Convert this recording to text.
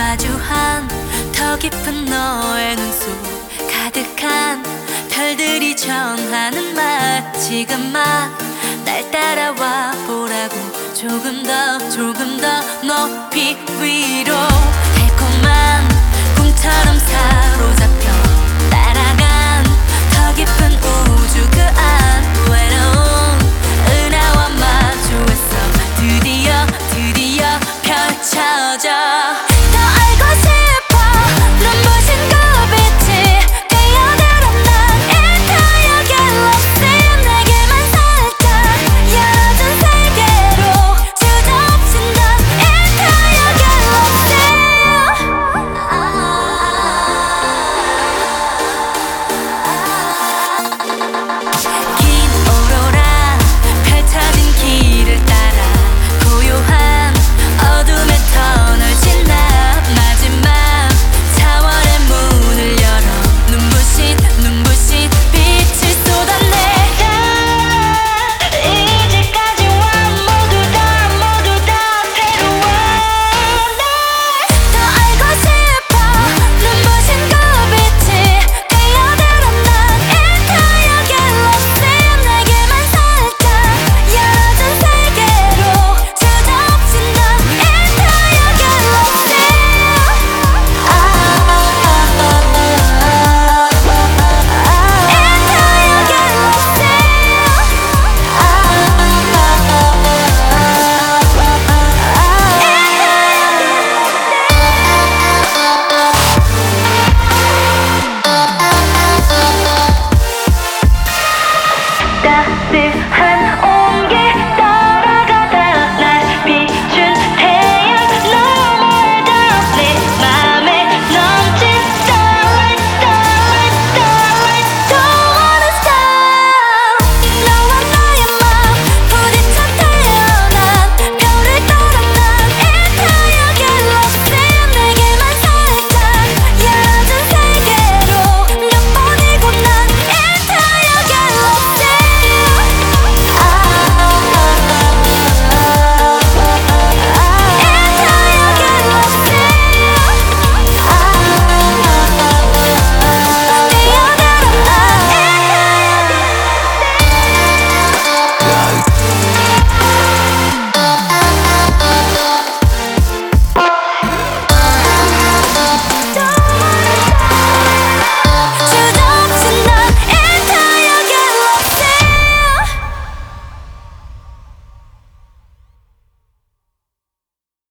마주한 더 깊은 너의 눈 속 가득한 별들이 전하는 말 지금 막 날 따라와 보라고 조금 더 높이 위로 달콤한 꿈처럼 사로잡혀 날아간 더 깊은 우주 그 안 외로운 은하와 마주했어 드디어 펼쳐져